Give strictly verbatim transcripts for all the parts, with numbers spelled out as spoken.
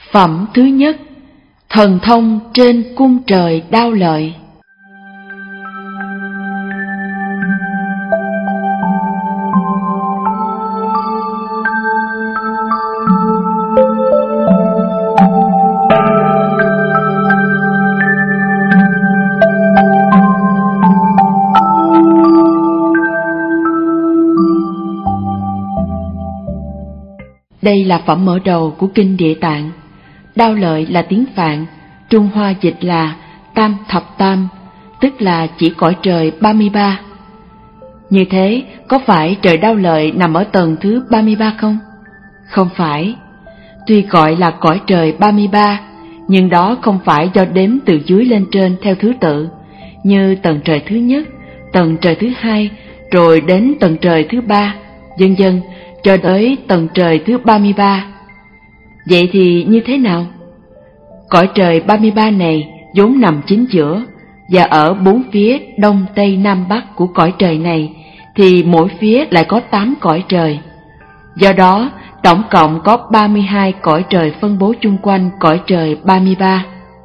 Phẩm thứ nhất, thần thông trên cung trời Đao Lợi. Đây là phẩm mở đầu của Kinh Địa Tạng. Đao Lợi là tiếng Phạn, Trung Hoa dịch là Tam Thập Tam, tức là chỉ cõi trời ba mươi ba. Như thế, có phải trời Đao Lợi nằm ở tầng thứ ba mươi ba không? Không phải. Tuy gọi là cõi trời ba mươi ba, nhưng đó không phải do đếm từ dưới lên trên theo thứ tự, như tầng trời thứ nhất, tầng trời thứ hai, rồi đến tầng trời thứ ba, vân vân, cho tới tầng trời thứ ba mươi ba. Vậy thì như thế nào? Cõi trời ba mươi ba này vốn nằm chính giữa, và ở bốn phía đông tây nam bắc của cõi trời này thì mỗi phía lại có tám cõi trời. Do đó, tổng cộng có ba mươi hai cõi trời phân bố chung quanh cõi trời ba mươi ba.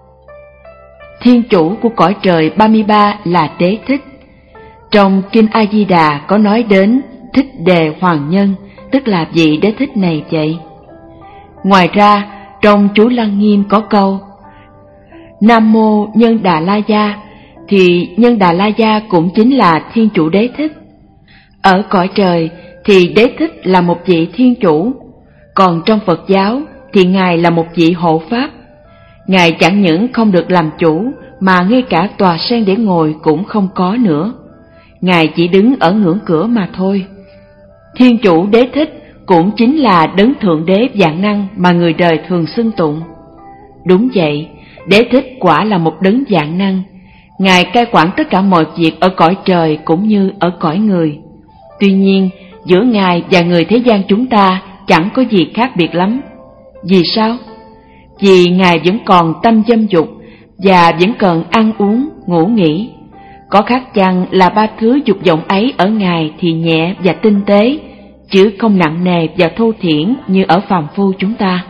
Thiên chủ của cõi trời ba mươi ba là Đế Thích. Trong Kinh A Di Đà có nói đến Thích Đề Hoàng Nhân, tức là vị Đế Thích này vậy. Ngoài ra, trong chú Lăng Nghiêm có câu Nam Mô Nhân Đà La Gia, thì Nhân Đà La Gia cũng chính là Thiên Chủ Đế Thích. Ở cõi trời thì Đế Thích là một vị Thiên Chủ, còn trong Phật giáo thì Ngài là một vị hộ Pháp. Ngài chẳng những không được làm chủ, mà ngay cả tòa sen để ngồi cũng không có nữa. Ngài chỉ đứng ở ngưỡng cửa mà thôi. Thiên Chủ Đế Thích cũng chính là đấng Thượng Đế vạn năng mà người đời thường xưng tụng. Đúng vậy, Đế Thích quả là một đấng vạn năng. Ngài cai quản tất cả mọi việc ở cõi trời cũng như ở cõi người. Tuy nhiên, giữa Ngài và người thế gian chúng ta chẳng có gì khác biệt lắm. Vì sao? Vì Ngài vẫn còn tâm dâm dục và vẫn cần ăn uống, ngủ nghỉ. Có khác chăng là ba thứ dục vọng ấy ở Ngài thì nhẹ và tinh tế, chứ không nặng nề và thô thiển như ở phàm phu chúng ta.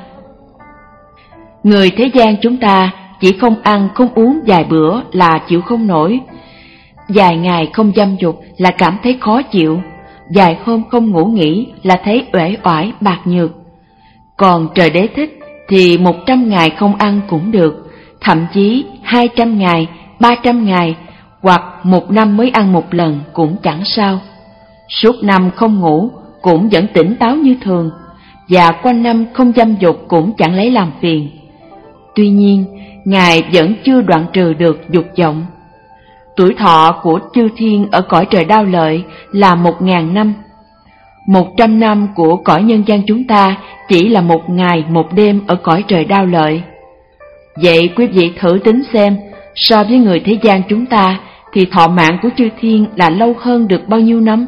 Người thế gian chúng ta chỉ không ăn không uống vài bữa là chịu không nổi, vài ngày không dâm dục là cảm thấy khó chịu, vài hôm không ngủ nghỉ là thấy uể oải bạc nhược. Còn trời Đế Thích thì một trăm ngày không ăn cũng được, thậm chí hai trăm ngày, ba trăm ngày, hoặc một năm mới ăn một lần cũng chẳng sao. Suốt năm không ngủ cũng vẫn tỉnh táo như thường, và quanh năm không dâm dục cũng chẳng lấy làm phiền. Tuy nhiên, Ngài vẫn chưa đoạn trừ được dục vọng. Tuổi thọ của chư thiên ở cõi trời Đao Lợi là một ngàn năm. Một trăm năm của cõi nhân gian chúng ta chỉ là một ngày một đêm ở cõi trời Đao Lợi. Vậy quý vị thử tính xem, so với người thế gian chúng ta thì thọ mạng của chư thiên là lâu hơn được bao nhiêu năm?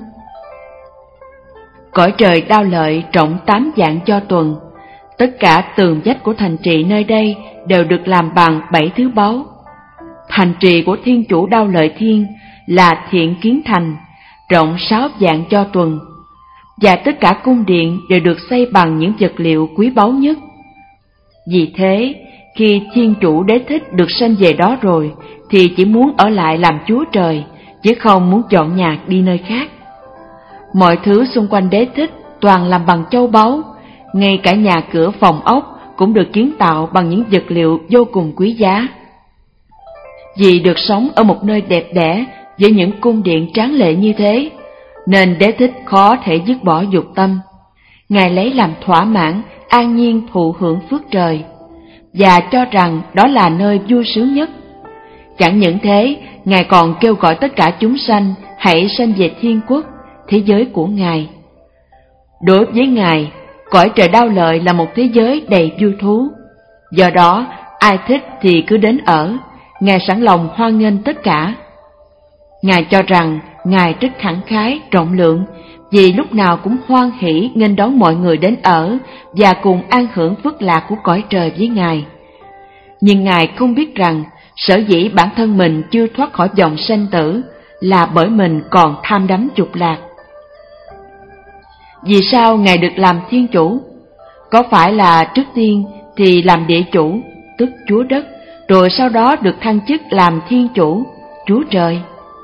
Cõi trời Đao Lợi rộng tám vạn cho tuần. Tất cả tường vách của thành trì nơi đây đều được làm bằng bảy thứ báu. Thành trì của Thiên Chủ Đao Lợi Thiên là Thiện Kiến Thành, rộng sáu vạn cho tuần. Và tất cả cung điện đều được xây bằng những vật liệu quý báu nhất. Vì thế, khi Thiên Chủ Đế Thích được sanh về đó rồi, thì chỉ muốn ở lại làm Chúa Trời, chứ không muốn chọn nhà đi nơi khác. Mọi thứ xung quanh Đế Thích toàn làm bằng châu báu, ngay cả nhà cửa phòng ốc cũng được kiến tạo bằng những vật liệu vô cùng quý giá. Vì được sống ở một nơi đẹp đẽ với những cung điện tráng lệ như thế, nên Đế Thích khó thể dứt bỏ dục tâm. Ngài lấy làm thỏa mãn, an nhiên thụ hưởng phước trời, và cho rằng đó là nơi vui sướng nhất. Chẳng những thế, Ngài còn kêu gọi tất cả chúng sanh hãy sanh về thiên quốc, thế giới của Ngài. Đối với Ngài, cõi trời Đao Lợi là một thế giới đầy vui thú. Do đó, ai thích thì cứ đến ở, Ngài sẵn lòng hoan nghênh tất cả. Ngài cho rằng Ngài rất khẳng khái, rộng lượng, vì lúc nào cũng hoan hỷ nghênh đón mọi người đến ở và cùng an hưởng phước lạc của cõi trời với Ngài. Nhưng Ngài không biết rằng sở dĩ bản thân mình chưa thoát khỏi vòng sanh tử là bởi mình còn tham đắm dục lạc. Vì sao Ngài được làm Thiên Chủ? Có phải là trước tiên thì làm địa chủ, tức chúa đất, rồi sau đó được thăng chức làm thiên chủ, chúa trời.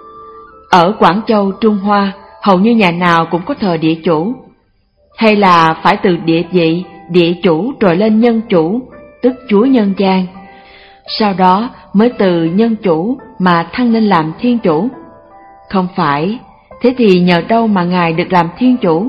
Ở Quảng Châu, Trung Hoa, hầu như nhà nào cũng có thờ địa chủ. Hay là phải từ địa vị, địa chủ rồi lên nhân chủ, tức chúa nhân gian, sau đó mới từ nhân chủ mà thăng lên làm thiên chủ? Không phải, thế thì nhờ đâu mà Ngài được làm thiên chủ?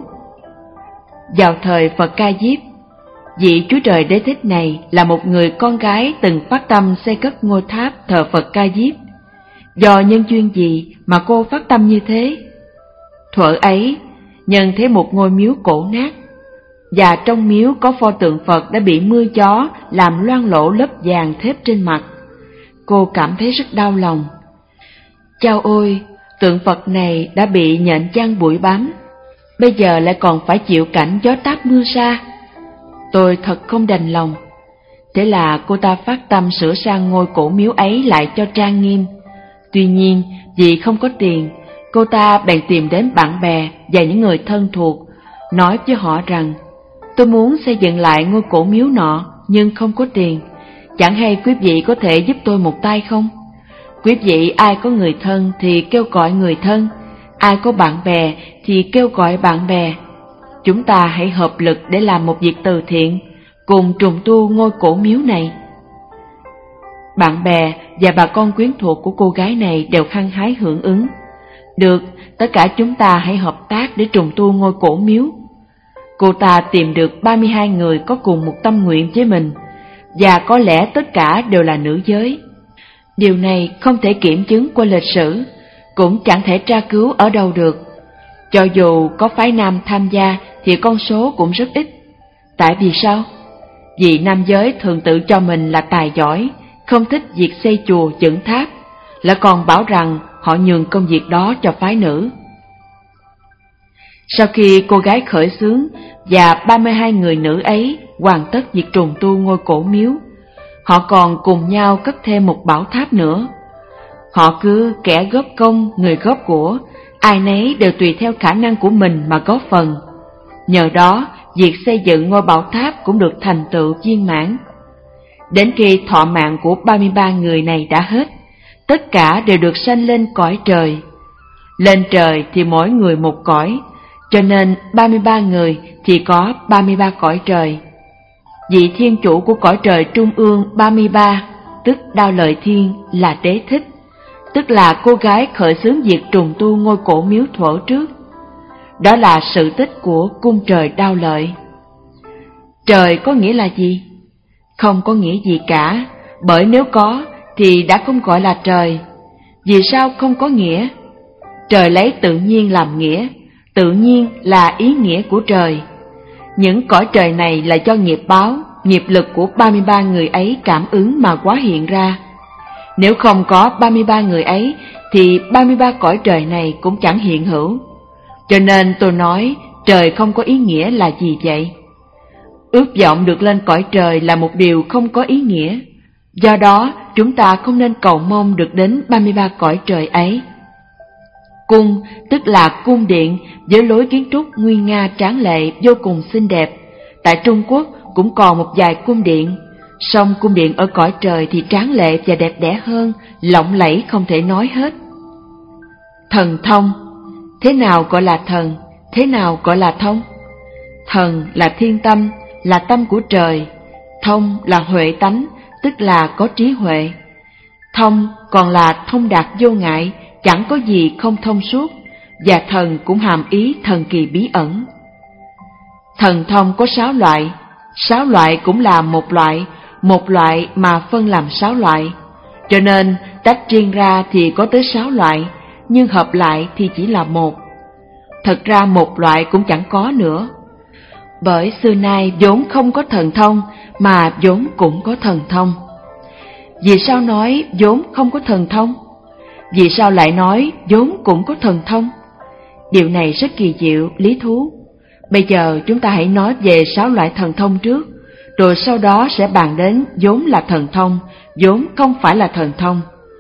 Vào thời Phật Ca Diếp, vị Chúa Trời Đế Thích này là một người con gái từng phát tâm xây cất ngôi tháp thờ Phật Ca Diếp. Do nhân duyên gì mà cô phát tâm như thế? Thuở ấy, nhân thấy một ngôi miếu cổ nát, và trong miếu có pho tượng Phật đã bị mưa gió làm loang lổ lớp vàng thép trên mặt. Cô cảm thấy rất đau lòng. Chao ôi, tượng Phật này đã bị nhện chăng bụi bám, bây giờ lại còn phải chịu cảnh gió táp mưa sa. Tôi thật không đành lòng. Thế là cô ta phát tâm sửa sang ngôi cổ miếu ấy lại cho trang nghiêm. Tuy nhiên, vì không có tiền, cô ta bèn tìm đến bạn bè và những người thân thuộc, nói với họ rằng: tôi muốn xây dựng lại ngôi cổ miếu nọ nhưng không có tiền, chẳng hay quý vị có thể giúp tôi một tay không? Quý vị ai có người thân thì kêu gọi người thân, ai có bạn bè thì kêu gọi bạn bè. Chúng ta hãy hợp lực để làm một việc từ thiện, cùng trùng tu ngôi cổ miếu này. Bạn bè và bà con quyến thuộc của cô gái này đều hăng hái hưởng ứng. Được, tất cả chúng ta hãy hợp tác để trùng tu ngôi cổ miếu. Cô ta tìm được ba mươi hai người có cùng một tâm nguyện với mình, và có lẽ tất cả đều là nữ giới. Điều này không thể kiểm chứng qua lịch sử, cũng chẳng thể tra cứu ở đâu được. Cho dù có phái nam tham gia thì con số cũng rất ít. Tại vì sao? Vì nam giới thường tự cho mình là tài giỏi, không thích việc xây chùa dựng tháp, lại còn bảo rằng họ nhường công việc đó cho phái nữ. Sau khi cô gái khởi xướng và ba mươi hai người nữ ấy hoàn tất việc trùng tu ngôi cổ miếu, họ còn cùng nhau cất thêm một bảo tháp nữa. Họ cứ kẻ góp công, người góp của, ai nấy đều tùy theo khả năng của mình mà góp phần. Nhờ đó, việc xây dựng ngôi bảo tháp cũng được thành tựu viên mãn. Đến khi thọ mạng của ba mươi ba người này đã hết, tất cả đều được sanh lên cõi trời. Lên trời thì mỗi người một cõi, cho nên ba mươi ba người thì có ba mươi ba cõi trời. Vị thiên chủ của cõi trời trung ương ba mươi ba, tức Đao Lợi Thiên, là Đế Thích, tức là cô gái khởi xướng việc trùng tu ngôi cổ miếu thuở trước. Đó là sự tích của cung trời Đao Lợi. Trời có nghĩa là gì? Không có nghĩa gì cả, bởi nếu có thì đã không gọi là trời. Vì sao không có nghĩa? Trời lấy tự nhiên làm nghĩa, tự nhiên là ý nghĩa của trời. Những cõi trời này là do nghiệp báo, nghiệp lực của ba mươi ba người ấy cảm ứng mà hóa hiện ra. Nếu không có ba mươi ba người ấy thì ba mươi ba cõi trời này cũng chẳng hiện hữu. Cho nên tôi nói trời không có ý nghĩa là gì vậy? Ước vọng được lên cõi trời là một điều không có ý nghĩa. Do đó chúng ta không nên cầu mong được đến ba mươi ba cõi trời ấy. Cung tức là cung điện với lối kiến trúc nguy nga tráng lệ vô cùng xinh đẹp. Tại Trung Quốc cũng còn một vài cung điện, song cung điện ở cõi trời thì tráng lệ và đẹp đẽ hơn, lộng lẫy không thể nói hết. Thần thông. Thế nào gọi là thần? Thế nào gọi là thông? Thần là thiên tâm, là tâm của trời. Thông là huệ tánh, tức là có trí huệ. Thông còn là thông đạt vô ngại, chẳng có gì không thông suốt, và thần cũng hàm ý thần kỳ bí ẩn. Thần thông có sáu loại, sáu loại cũng là một loại, một loại mà phân làm sáu loại. Cho nên tách riêng ra thì có tới sáu loại, nhưng hợp lại thì chỉ là một. Thật ra một loại cũng chẳng có nữa. Bởi xưa nay vốn không có thần thông, mà vốn cũng có thần thông. Vì sao nói vốn không có thần thông? Vì sao lại nói vốn cũng có thần thông? Điều này rất kỳ diệu, lý thú. Bây giờ chúng ta hãy nói về sáu loại thần thông trước, rồi sau đó sẽ bàn đến vốn là thần thông, vốn không phải là thần thông.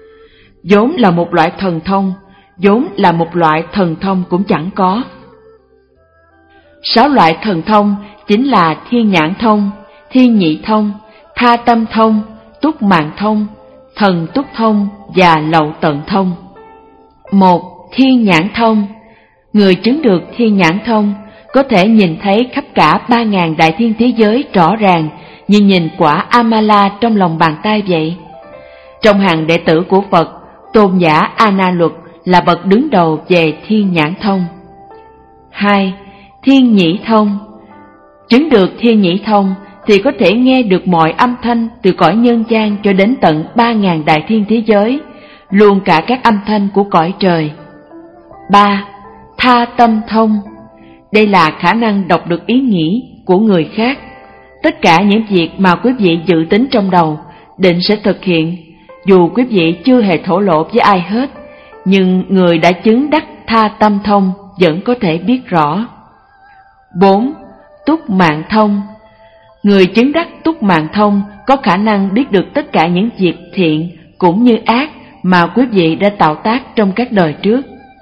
Vốn là một loại thần thông, vốn là một loại thần thông cũng chẳng có. Sáu loại thần thông chính là thiên nhãn thông, thiên nhị thông, tha tâm thông, túc mạng thông, thần túc thông và lậu tận thông. Một. Thiên nhãn thông. Người chứng được thiên nhãn thông có thể nhìn thấy khắp cả ba ngàn đại thiên thế giới rõ ràng như nhìn quả Amala trong lòng bàn tay vậy. Trong hàng đệ tử của Phật, tôn giả A Na Luật là bậc đứng đầu về thiên nhãn thông. Hai. Thiên nhĩ thông. Chứng được thiên nhĩ thông thì có thể nghe được mọi âm thanh từ cõi nhân gian cho đến tận ba ngàn đại thiên thế giới, luôn cả các âm thanh của cõi trời. Ba. Tha tâm thông. Đây là khả năng đọc được ý nghĩ của người khác. Tất cả những việc mà quý vị dự tính trong đầu định sẽ thực hiện, dù quý vị chưa hề thổ lộ với ai hết, nhưng người đã chứng đắc tha tâm thông vẫn có thể biết rõ. Bốn. Túc mạng thông. Người chứng đắc túc mạng thông có khả năng biết được tất cả những việc thiện cũng như ác mà quý vị đã tạo tác trong các đời trước.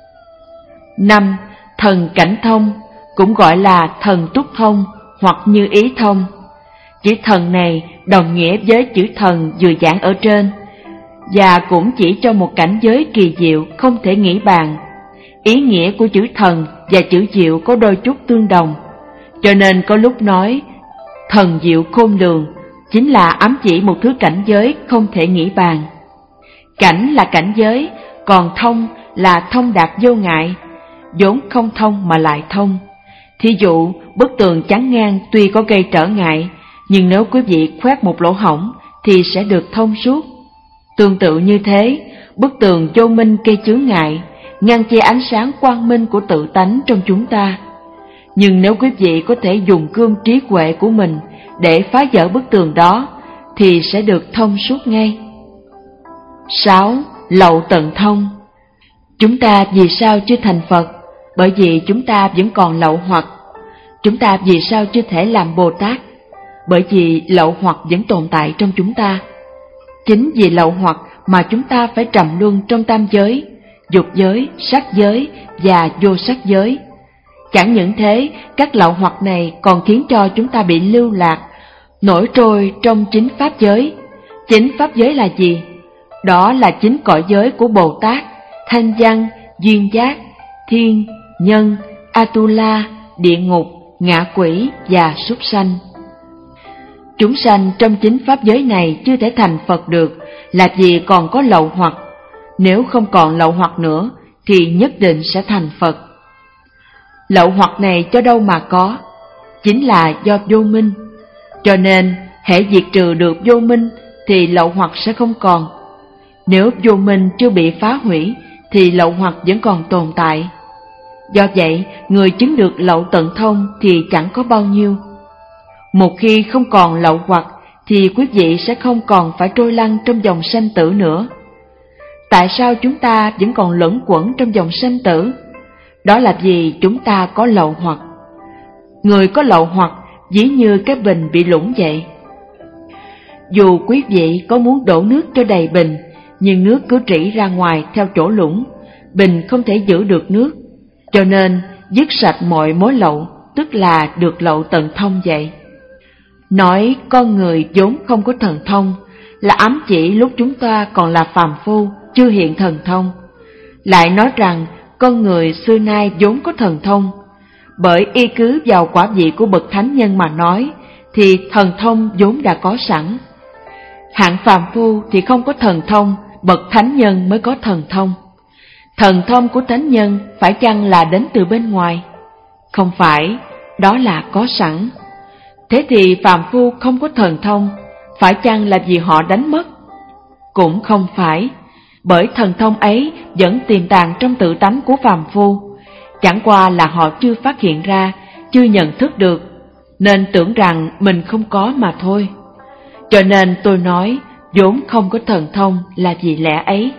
Năm. Thần cảnh thông, cũng gọi là thần túc thông hoặc như ý thông. Chữ thần này đồng nghĩa với chữ thần vừa giảng ở trên, và cũng chỉ cho một cảnh giới kỳ diệu không thể nghĩ bàn. Ý nghĩa của chữ thần và chữ diệu có đôi chút tương đồng, cho nên có lúc nói thần diệu khôn lường chính là ám chỉ một thứ cảnh giới không thể nghĩ bàn. Cảnh là cảnh giới, còn thông là thông đạt vô ngại, vốn không thông mà lại thông. Thí dụ, bức tường chắn ngang tuy có gây trở ngại, nhưng nếu quý vị khoét một lỗ hổng thì sẽ được thông suốt. Tương tự như thế, bức tường vô minh gây chướng ngại, ngăn che ánh sáng quang minh của tự tánh trong chúng ta. Nhưng nếu quý vị có thể dùng gươm trí huệ của mình để phá vỡ bức tường đó, thì sẽ được thông suốt ngay. Sáu. Lậu tận thông. Chúng ta vì sao chưa thành Phật? Bởi vì chúng ta vẫn còn lậu hoặc. Chúng ta vì sao chưa thể làm Bồ Tát? Bởi vì lậu hoặc vẫn tồn tại trong chúng ta. Chính vì lậu hoặc mà chúng ta phải trầm luân trong tam giới, dục giới, sắc giới và vô sắc giới. Chẳng những thế, các lậu hoặc này còn khiến cho chúng ta bị lưu lạc, nổi trôi trong chính pháp giới. Chính pháp giới là gì? Đó là chính cõi giới của Bồ Tát, Thanh Văn, Duyên Giác, Thiên, Nhân, Atula, Địa Ngục, Ngạ Quỷ và Súc Sanh. Chúng sanh trong chính pháp giới này chưa thể thành Phật được là vì còn có lậu hoặc. Nếu không còn lậu hoặc nữa thì nhất định sẽ thành Phật. Lậu hoặc này cho đâu mà có? Chính là do vô minh. Cho nên, hễ diệt trừ được vô minh thì lậu hoặc sẽ không còn. Nếu vô minh chưa bị phá hủy thì lậu hoặc vẫn còn tồn tại. Do vậy, người chứng được lậu tận thông thì chẳng có bao nhiêu. Một khi không còn lậu hoặc thì quý vị sẽ không còn phải trôi lăn trong dòng sanh tử nữa. Tại sao chúng ta vẫn còn luẩn quẩn trong dòng sanh tử? Đó là vì chúng ta có lậu hoặc. Người có lậu hoặc dĩ như cái bình bị lũng vậy. Dù quý vị có muốn đổ nước cho đầy bình, nhưng nước cứ rỉ ra ngoài theo chỗ lũng, bình không thể giữ được nước. Cho nên dứt sạch mọi mối lậu, tức là được lậu tận thông vậy. Nói con người vốn không có thần thông là ám chỉ lúc chúng ta còn là phàm phu, chưa hiện thần thông. Lại nói rằng con người xưa nay vốn có thần thông, bởi y cứ vào quả vị của bậc thánh nhân mà nói, thì thần thông vốn đã có sẵn. Hạng phàm phu thì không có thần thông, bậc thánh nhân mới có thần thông. Thần thông của thánh nhân phải chăng là đến từ bên ngoài? Không phải, đó là có sẵn. Thế thì phàm phu không có thần thông, phải chăng là vì họ đánh mất? Cũng không phải, bởi thần thông ấy vẫn tiềm tàng trong tự tánh của phàm phu, chẳng qua là họ chưa phát hiện ra, chưa nhận thức được, nên tưởng rằng mình không có mà thôi. Cho nên tôi nói, vốn không có thần thông là vì lẽ ấy.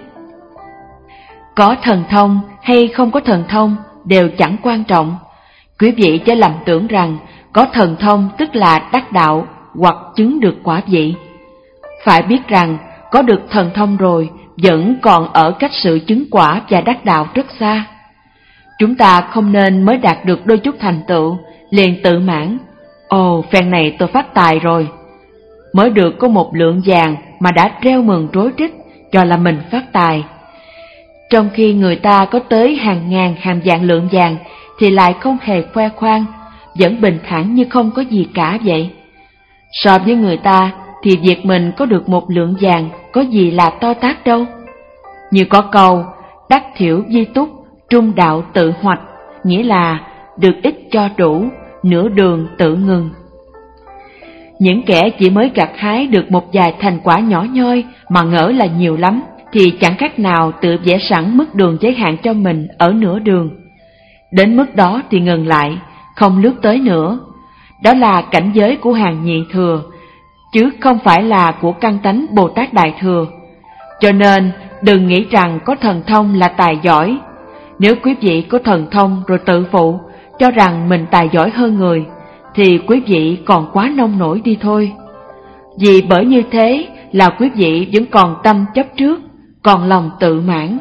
Có thần thông hay không có thần thông đều chẳng quan trọng. Quý vị chớ lầm tưởng rằng có thần thông tức là đắc đạo hoặc chứng được quả vị. Phải biết rằng có được thần thông rồi vẫn còn ở cách sự chứng quả và đắc đạo rất xa. Chúng ta không nên mới đạt được đôi chút thành tựu liền tự mãn, ồ phen này tôi phát tài rồi. mới được có một lượng vàng mà đã reo mừng rối rít, cho là mình phát tài. Trong khi người ta có tới hàng ngàn hàng vạn lượng vàng thì lại không hề khoe khoang, vẫn bình thản như không có gì cả vậy. So với người ta thì việc mình có được một lượng vàng có gì là to tát đâu. Như có câu, đắc thiểu di túc, trung đạo tự hoạch, nghĩa là được ít cho đủ, nửa đường tự ngừng. Những kẻ chỉ mới gặt hái được một vài thành quả nhỏ nhoi mà ngỡ là nhiều lắm, thì chẳng khác nào tự vẽ sẵn mức đường giới hạn cho mình ở nửa đường. Đến mức đó thì ngừng lại, không lướt tới nữa. Đó là cảnh giới của hàng nhị thừa, chứ không phải là của căn tánh Bồ Tát Đại Thừa. Cho nên đừng nghĩ rằng có thần thông là tài giỏi. Nếu quý vị có thần thông rồi tự phụ, cho rằng mình tài giỏi hơn người, thì quý vị còn quá nông nổi đi thôi. Vì bởi như thế là quý vị vẫn còn tâm chấp trước, còn lòng tự mãn.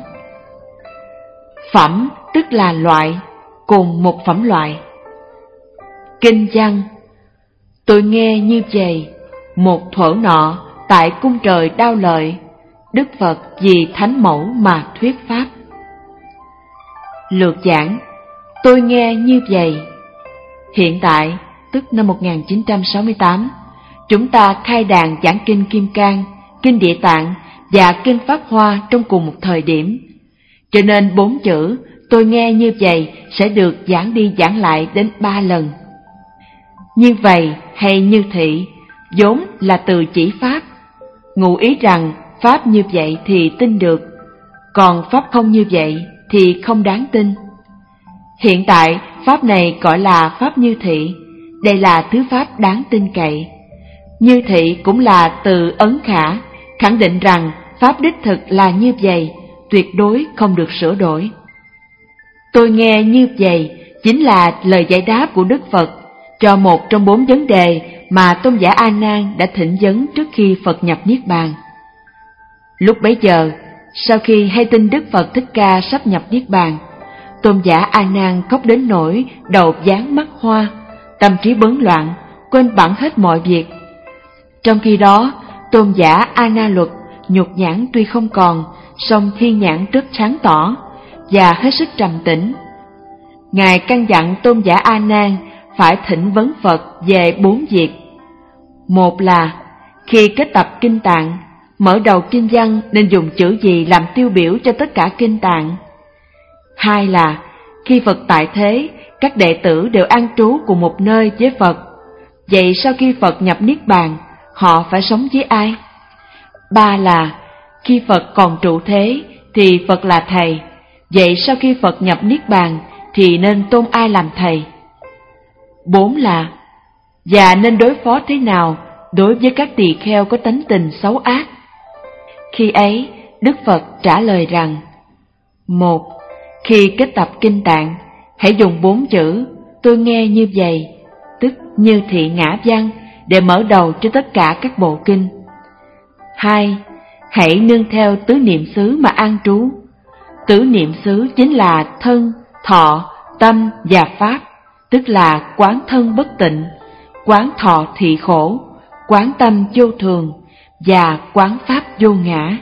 Phẩm tức là loại, cùng một phẩm loại. Kinh văn: tôi nghe như vậy, một thuở nọ tại cung trời Đao Lợi, Đức Phật vì thánh mẫu mà thuyết pháp. Lược giảng: tôi nghe như vậy. Hiện tại, tức năm một nghìn chín trăm sáu mươi tám, chúng ta khai đàn giảng kinh Kim Cang, kinh Địa Tạng và kinh Pháp Hoa trong cùng một thời điểm. Cho nên bốn chữ tôi nghe như vậy sẽ được giảng đi giảng lại đến ba lần. Như vậy hay như thị vốn là từ chỉ pháp, ngụ ý rằng pháp như vậy thì tin được, còn pháp không như vậy thì không đáng tin. Hiện tại pháp này gọi là pháp như thị, đây là thứ pháp đáng tin cậy. Như thị cũng là từ ấn khả, khẳng định rằng pháp đích thực là như vậy, tuyệt đối không được sửa đổi. Tôi nghe như vậy chính là lời giải đáp của Đức Phật cho một trong bốn vấn đề mà tôn giả A Nan đã thỉnh vấn trước khi Phật nhập Niết Bàn. Lúc bấy giờ, sau khi hay tin Đức Phật Thích Ca sắp nhập Niết Bàn, tôn giả A Nan khóc đến nỗi đầu váng mắt hoa, tâm trí bấn loạn, quên bẵng hết mọi việc. Trong khi đó, tôn giả A Na Luật nhục nhãn tuy không còn, song thiên nhãn rất sáng tỏ và hết sức trầm tĩnh. Ngài căn dặn tôn giả A Nan phải thỉnh vấn Phật về bốn việc. Một là khi kết tập kinh tạng, mở đầu kinh văn nên dùng chữ gì làm tiêu biểu cho tất cả kinh tạng. Hai là khi Phật tại thế, các đệ tử đều an trú cùng một nơi với Phật. Vậy sau khi Phật nhập Niết Bàn, họ phải sống với ai? Ba là khi Phật còn trụ thế thì Phật là thầy. Vậy sau khi Phật nhập Niết Bàn thì nên tôn ai làm thầy? Bốn là và nên đối phó thế nào đối với các tỳ kheo có tánh tình xấu ác? Khi ấy, Đức Phật trả lời rằng: một, khi kết tập kinh tạng, hãy dùng bốn chữ tôi nghe như vậy, tức như thị ngã văn, để mở đầu cho tất cả các bộ kinh. Hai, hãy nương theo tứ niệm xứ mà an trú. Tứ niệm xứ chính là thân, thọ, tâm và pháp, tức là quán thân bất tịnh, quán thọ thị khổ, quán tâm vô thường và quán pháp vô ngã.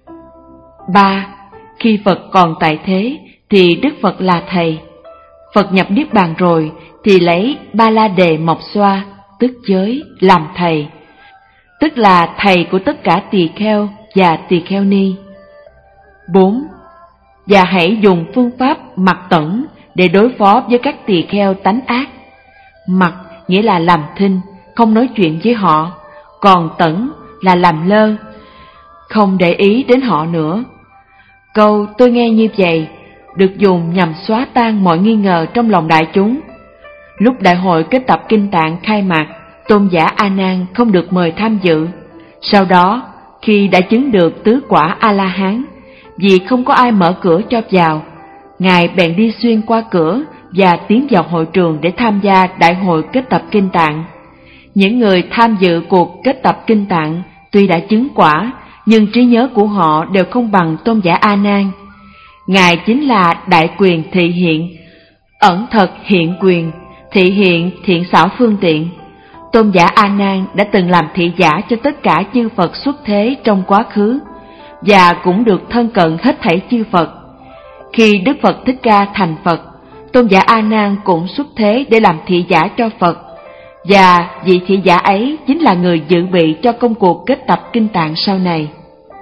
Ba, khi Phật còn tại thế thì Đức Phật là thầy. Phật nhập Niết Bàn rồi thì lấy Ba La Đề Mộc Xoa, tức giới, làm thầy, tức là thầy của tất cả tỳ kheo và tỳ kheo ni. Bốn, và hãy dùng phương pháp mặc tẩn để đối phó với các tỳ kheo tánh ác. Mặc nghĩa là làm thinh, không nói chuyện với họ, còn tẩn là làm lơ, không để ý đến họ nữa. Câu tôi nghe như vậy được dùng nhằm xóa tan mọi nghi ngờ trong lòng đại chúng. Lúc đại hội kết tập kinh tạng khai mạc, tôn giả A Nan không được mời tham dự. Sau đó, khi đã chứng được tứ quả A-la-hán, vì không có ai mở cửa cho vào, Ngài bèn đi xuyên qua cửa và tiến vào hội trường để tham gia đại hội kết tập kinh tạng. Những người tham dự cuộc kết tập kinh tạng tuy đã chứng quả, nhưng trí nhớ của họ đều không bằng tôn giả A Nan. Ngài chính là đại quyền thị hiện, ẩn thật hiện quyền, thị hiện thiện xảo phương tiện. Tôn giả A Nan đã từng làm thị giả cho tất cả chư Phật xuất thế trong quá khứ, và cũng được thân cận hết thảy chư Phật. Khi Đức Phật Thích Ca thành Phật, Tôn giả A Nan cũng xuất thế để làm thị giả cho Phật, và vị thị giả ấy chính là người dự bị cho công cuộc kết tập kinh tạng sau này.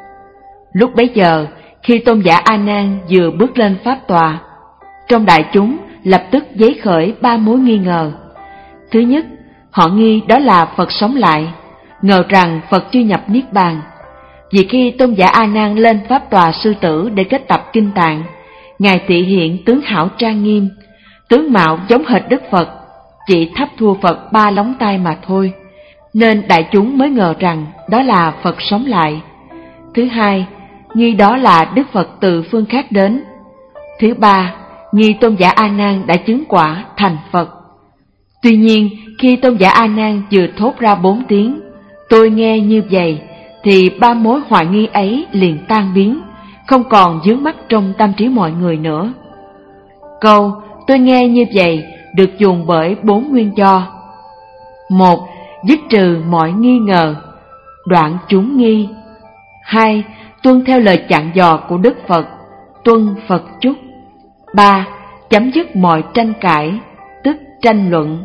Lúc bấy giờ, khi Tôn giả A Nan vừa bước lên pháp tòa, trong đại chúng lập tức dấy khởi ba mối nghi ngờ. Thứ nhất, họ nghi đó là Phật sống lại, ngờ rằng Phật chưa nhập niết bàn. Vì khi Tôn giả A Nan lên pháp tòa sư tử để kết tập kinh tạng, ngài thị hiện tướng hảo trang nghiêm, tướng mạo giống hệt Đức Phật, chỉ thấp thua Phật ba lóng tay mà thôi, nên đại chúng mới ngờ rằng đó là Phật sống lại. Thứ hai, nghi đó là Đức Phật từ phương khác đến. Thứ ba, nghi Tôn giả A Nan đã chứng quả thành Phật. Tuy nhiên, khi Tôn giả A Nan vừa thốt ra bốn tiếng "tôi nghe" như vậy, thì ba mối hoài nghi ấy liền tan biến, không còn vướng mắc trong tâm trí mọi người nữa. Câu "tôi nghe" như vậy được dùng bởi bốn nguyên do. Một, dứt trừ mọi nghi ngờ, đoạn chúng nghi. Hai, tuân theo lời dặn dò của Đức Phật, tuân Phật chúc. Ba, chấm dứt mọi tranh cãi, tức tranh luận.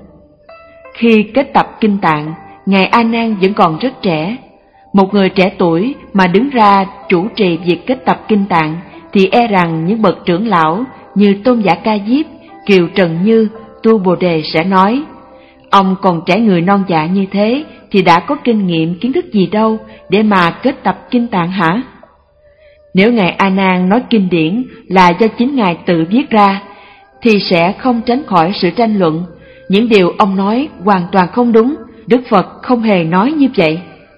Khi kết tập kinh tạng, ngài A Nan vẫn còn rất trẻ. Một người trẻ tuổi mà đứng ra chủ trì việc kết tập kinh tạng thì e rằng những bậc trưởng lão như Tôn giả Ca Diếp, Kiều Trần Như, Tu Bồ Đề sẽ nói: ông còn trẻ người non dạ như thế thì đã có kinh nghiệm kiến thức gì đâu để mà kết tập kinh tạng hả? Nếu ngài A Nan nói kinh điển là do chính ngài tự viết ra thì sẽ không tránh khỏi sự tranh luận. Những điều ông nói hoàn toàn không đúng, Đức Phật không hề nói như vậy.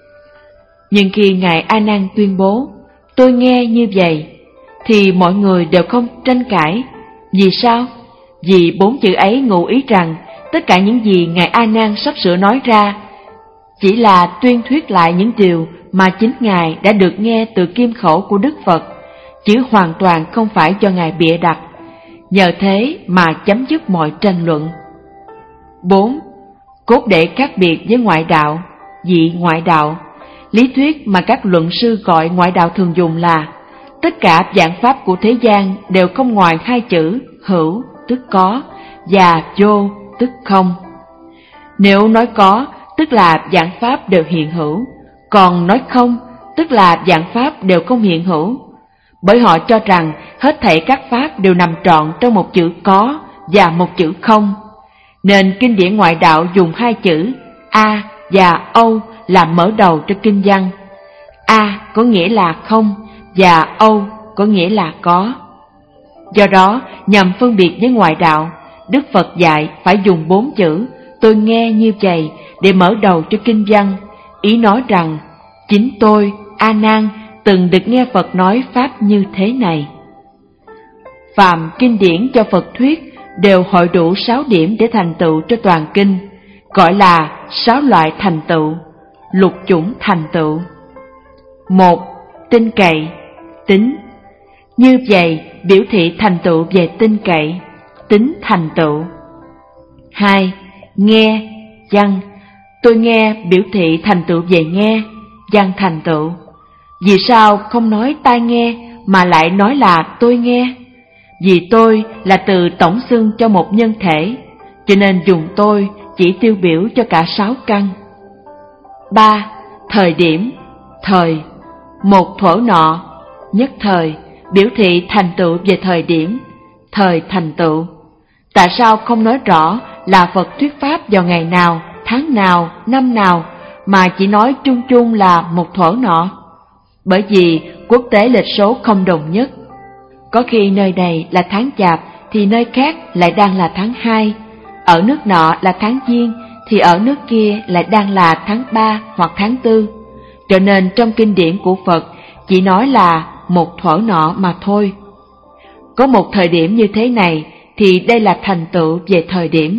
Nhưng khi ngài A Nan tuyên bố "tôi nghe" như vậy, thì mọi người đều không tranh cãi. Vì sao? Vì bốn chữ ấy ngụ ý rằng tất cả những gì ngài A Nan sắp sửa nói ra chỉ là tuyên thuyết lại những điều mà chính ngài đã được nghe từ kim khẩu của Đức Phật, chứ hoàn toàn không phải do ngài bịa đặt. Nhờ thế mà chấm dứt mọi tranh luận. Bốn, cốt để khác biệt với ngoại đạo, dị ngoại đạo. Lý thuyết mà các luận sư gọi ngoại đạo thường dùng là tất cả vạn pháp của thế gian đều không ngoài hai chữ hữu tức có và vô tức không. Nếu nói có, tức là vạn pháp đều hiện hữu, còn nói không, tức là vạn pháp đều không hiện hữu. Bởi họ cho rằng hết thảy các pháp đều nằm trọn trong một chữ có và một chữ không, nên kinh điển ngoại đạo dùng hai chữ A và Âu làm mở đầu cho kinh văn. A có nghĩa là không và Âu có nghĩa là có. Do đó, nhằm phân biệt với ngoại đạo, Đức Phật dạy phải dùng bốn chữ "tôi nghe" như vậy để mở đầu cho kinh văn, ý nói rằng chính tôi, A Nan, từng được nghe Phật nói pháp như thế này. Phàm kinh điển cho Phật thuyết đều hội đủ sáu điểm để thành tựu cho toàn kinh, gọi là sáu loại thành tựu, lục chủng thành tựu. Một, tin cậy, tính. Như vậy biểu thị thành tựu về tin cậy, tính thành tựu. Hai, nghe, văn. Tôi nghe biểu thị thành tựu về nghe, văn thành tựu. Vì sao không nói tai nghe mà lại nói là tôi nghe? Vì tôi là từ tổng xưng cho một nhân thể, cho nên dùng tôi chỉ tiêu biểu cho cả sáu căn. Ba, thời điểm, thời. Một thuở nọ, nhất thời, biểu thị thành tựu về thời điểm, thời thành tựu. Tại sao không nói rõ là Phật thuyết pháp vào ngày nào, tháng nào, năm nào, mà chỉ nói chung chung là một thuở nọ? Bởi vì quốc tế lịch số không đồng nhất. Có khi nơi này là tháng Chạp thì nơi khác lại đang là tháng hai, ở nước nọ là tháng Giêng thì ở nước kia lại đang là tháng ba hoặc tháng tư. Cho nên trong kinh điển của Phật chỉ nói là một thuở nọ mà thôi. Có một thời điểm như thế này thì đây là thành tựu về thời điểm.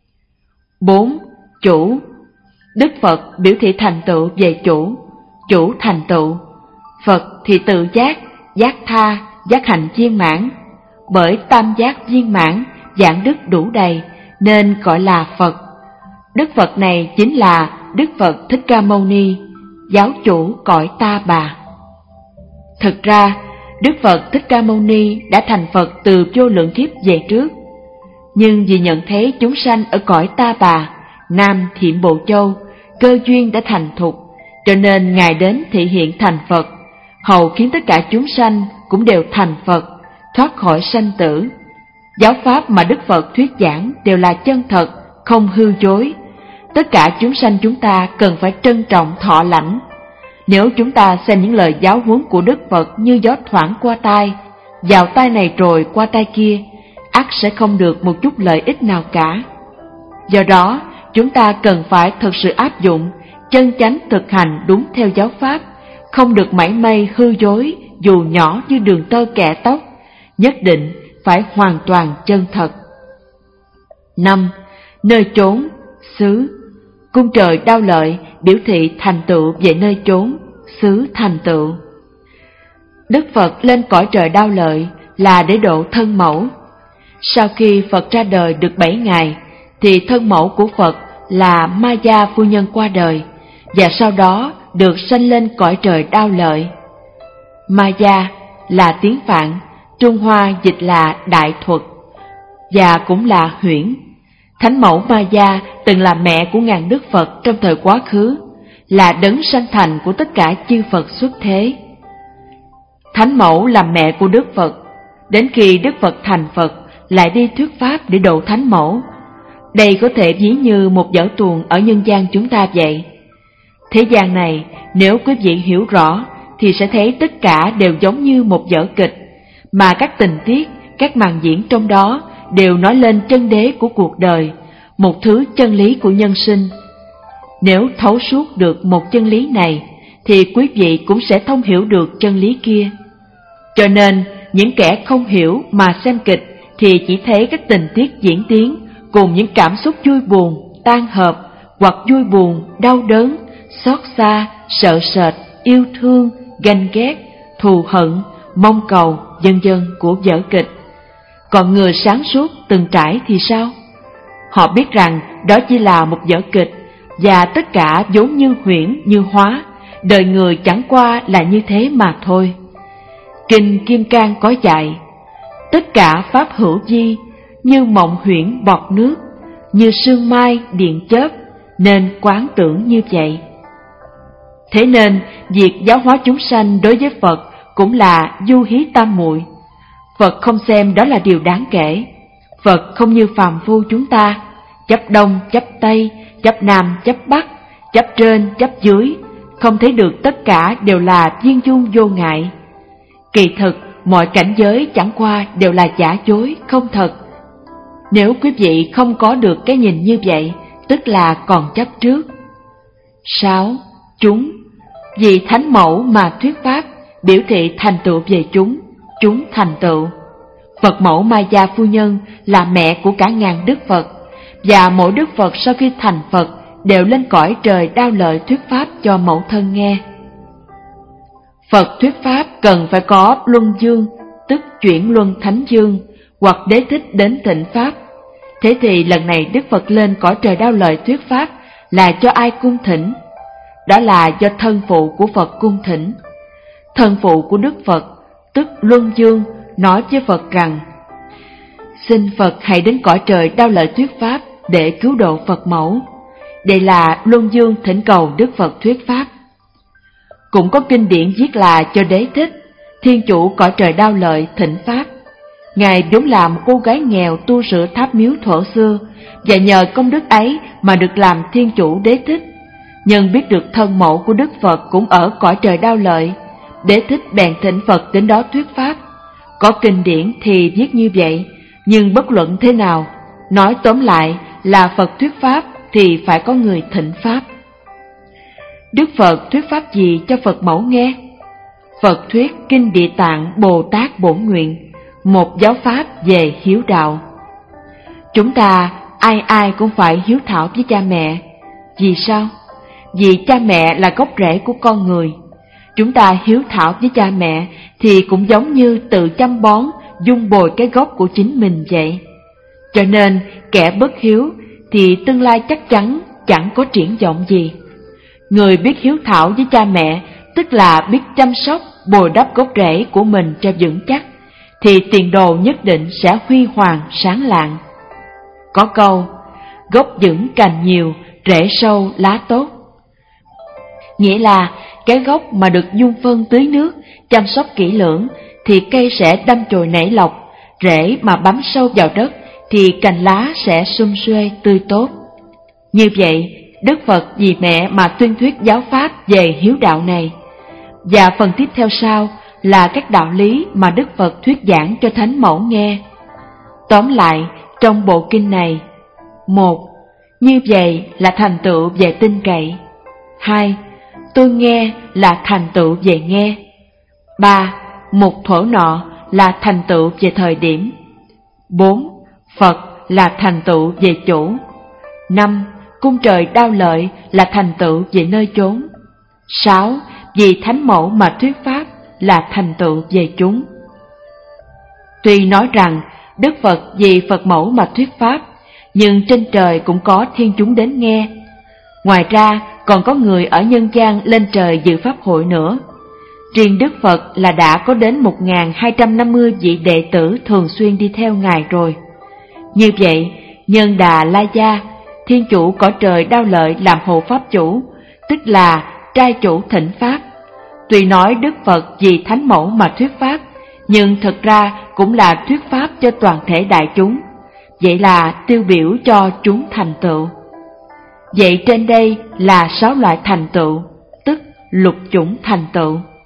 Bốn, chủ. Đức Phật biểu thị thành tựu về chủ, chủ thành tựu. Phật thì tự giác, giác tha, giác hạnh viên mãn. Bởi tam giác viên mãn, giảng đức đủ đầy nên gọi là Phật. Đức Phật này chính là Đức Phật Thích Ca Mâu Ni, giáo chủ cõi Ta Bà. Thực ra, Đức Phật Thích Ca Mâu Ni đã thành Phật từ vô lượng kiếp về trước, nhưng vì nhận thấy chúng sanh ở cõi Ta Bà, Nam Thiểm Bộ Châu, cơ duyên đã thành thục, cho nên Ngài đến thị hiện thành Phật, hầu khiến tất cả chúng sanh cũng đều thành Phật, thoát khỏi sanh tử. Giáo pháp mà Đức Phật thuyết giảng đều là chân thật, không hư dối. Tất cả chúng sanh chúng ta cần phải trân trọng thọ lãnh. Nếu chúng ta xem những lời giáo huấn của Đức Phật như gió thoảng qua tai, vào tai này rồi qua tai kia, ắt sẽ không được một chút lợi ích nào cả. Do đó, chúng ta cần phải thực sự áp dụng, chân chánh thực hành đúng theo giáo pháp, không được mảy may hư dối dù nhỏ như đường tơ kẻ tóc, nhất định phải hoàn toàn chân thật. Năm. Nơi chốn, xứ. Cung trời Đao Lợi biểu thị thành tựu về nơi chốn, xứ thành tựu. Đức Phật lên cõi trời Đao Lợi là để độ thân mẫu. Sau khi Phật ra đời được bảy ngày, thì thân mẫu của Phật là Ma Gia phu nhân qua đời, và sau đó được sanh lên cõi trời Đao Lợi. Ma Gia là tiếng Phạn, Trung Hoa dịch là Đại Thuật, và cũng là huyễn. Thánh mẫu Ma Gia từng là mẹ của ngàn Đức Phật trong thời quá khứ, là đấng sanh thành của tất cả chư Phật xuất thế. Thánh mẫu là mẹ của Đức Phật, đến khi Đức Phật thành Phật lại đi thuyết pháp để độ thánh mẫu. Đây có thể ví như một vở tuồng ở nhân gian chúng ta vậy. Thế gian này, nếu quý vị hiểu rõ, thì sẽ thấy tất cả đều giống như một vở kịch, mà các tình tiết, các màn diễn trong đó đều nói lên chân đế của cuộc đời, một thứ chân lý của nhân sinh. Nếu thấu suốt được một chân lý này, thì quý vị cũng sẽ thông hiểu được chân lý kia. Cho nên, những kẻ không hiểu mà xem kịch thì chỉ thấy các tình tiết diễn tiến cùng những cảm xúc vui buồn, tan hợp, hoặc vui buồn, đau đớn, xót xa, sợ sệt, yêu thương, ganh ghét, thù hận, mong cầu, vân vân của vở kịch. Còn người sáng suốt từng trải thì sao? Họ biết rằng đó chỉ là một vở kịch, và tất cả vốn như huyễn như hóa, đời người chẳng qua là như thế mà thôi. Kinh Kim Cang có dạy, tất cả pháp hữu vi, như mộng huyễn bọt nước, như sương mai điện chớp, nên quán tưởng như vậy. Thế nên, việc giáo hóa chúng sanh đối với Phật cũng là du hí tam muội. Phật không xem đó là điều đáng kể. Phật không như phàm phu chúng ta, chấp đông, chấp tây, chấp nam, chấp bắc, chấp trên, chấp dưới, không thấy được tất cả đều là viên dung vô ngại. Kỳ thực, mọi cảnh giới chẳng qua đều là giả dối, không thật. Nếu quý vị không có được cái nhìn như vậy, tức là còn chấp trước. Sáu. Chúng. Vì thánh mẫu mà thuyết pháp, biểu thị thành tựu về chúng, chúng thành tựu. Phật mẫu Ma Gia phu nhân là mẹ của cả ngàn Đức Phật, và mỗi Đức Phật sau khi thành Phật đều lên cõi trời Đao Lợi thuyết pháp cho mẫu thân nghe. Phật thuyết pháp cần phải có luân dương, tức chuyển luân thánh dương, hoặc đế thích đến thịnh pháp. Thế thì lần này Đức Phật lên cõi trời Đao Lợi thuyết pháp là cho ai cung thỉnh? Đó là do thân phụ của Phật cung thỉnh. Thân phụ của Đức Phật, tức Luân Dương, nói với Phật rằng: xin Phật hãy đến cõi trời Đao Lợi thuyết pháp để cứu độ Phật mẫu. Đây là Luân Dương thỉnh cầu Đức Phật thuyết pháp. Cũng có kinh điển viết là cho đế thích, thiên chủ cõi trời Đao Lợi thỉnh pháp. Ngài vốn là một cô gái nghèo tu sửa tháp miếu thuở xưa, và nhờ công đức ấy mà được làm thiên chủ đế thích. Nhân biết được thân mẫu của Đức Phật cũng ở cõi trời Đao Lợi, đế thích bèn thỉnh Phật đến đó thuyết pháp. Có kinh điển thì viết như vậy, nhưng bất luận thế nào, nói tóm lại là Phật thuyết pháp thì phải có người thỉnh pháp. Đức Phật thuyết pháp gì cho Phật mẫu nghe? Phật thuyết Kinh Địa Tạng Bồ Tát Bổn Nguyện, một giáo pháp về hiếu đạo. Chúng ta ai ai cũng phải hiếu thảo với cha mẹ. Vì sao? Vì cha mẹ là gốc rễ của con người. Chúng ta hiếu thảo với cha mẹ thì cũng giống như tự chăm bón, dung bồi cái gốc của chính mình vậy. Cho nên kẻ bất hiếu thì tương lai chắc chắn chẳng có triển vọng gì. Người biết hiếu thảo với cha mẹ, tức là biết chăm sóc, bồi đắp gốc rễ của mình cho vững chắc, thì tiền đồ nhất định sẽ huy hoàng sáng lạng. Có câu, gốc vững cành nhiều, rễ sâu lá tốt. Nghĩa là cái gốc mà được dung phân tưới nước, chăm sóc kỹ lưỡng, thì cây sẽ đâm chồi nảy lộc, rễ mà bám sâu vào đất, thì cành lá sẽ sum xuê tươi tốt. Như vậy, Đức Phật vì mẹ mà tuyên thuyết giáo pháp về hiếu đạo này. Và phần tiếp theo sau là các đạo lý mà Đức Phật thuyết giảng cho Thánh Mẫu nghe. Tóm lại, trong bộ kinh này: một. Như vậy là thành tựu về tin cậy. Hai. Tôi nghe là thành tựu về nghe. Ba. Một thuở nọ là thành tựu về thời điểm. Bốn. Phật là thành tựu về chủ. Năm. Cung trời đao lợi là thành tựu về nơi chốn. Sáu. Vì Thánh Mẫu mà thuyết pháp là thành tựu về chúng. Tuy nói rằng Đức Phật vì Phật Mẫu mà thuyết pháp, nhưng trên trời cũng có thiên chúng đến nghe. Ngoài ra còn có người ở nhân gian lên trời dự pháp hội nữa. Riêng Đức Phật là đã có đến một nghìn hai trăm năm mươi vị đệ tử thường xuyên đi theo Ngài rồi. Như vậy, Nhân Đà La Gia, Thiên Chủ cõi trời Đao Lợi làm hộ pháp chủ, tức là trai chủ thỉnh pháp. Tuy nói Đức Phật vì Thánh Mẫu mà thuyết pháp, nhưng thực ra cũng là thuyết pháp cho toàn thể đại chúng. Vậy là tiêu biểu cho chúng thành tựu. Vậy trên đây là sáu loại thành tựu, tức lục chủng thành tựu.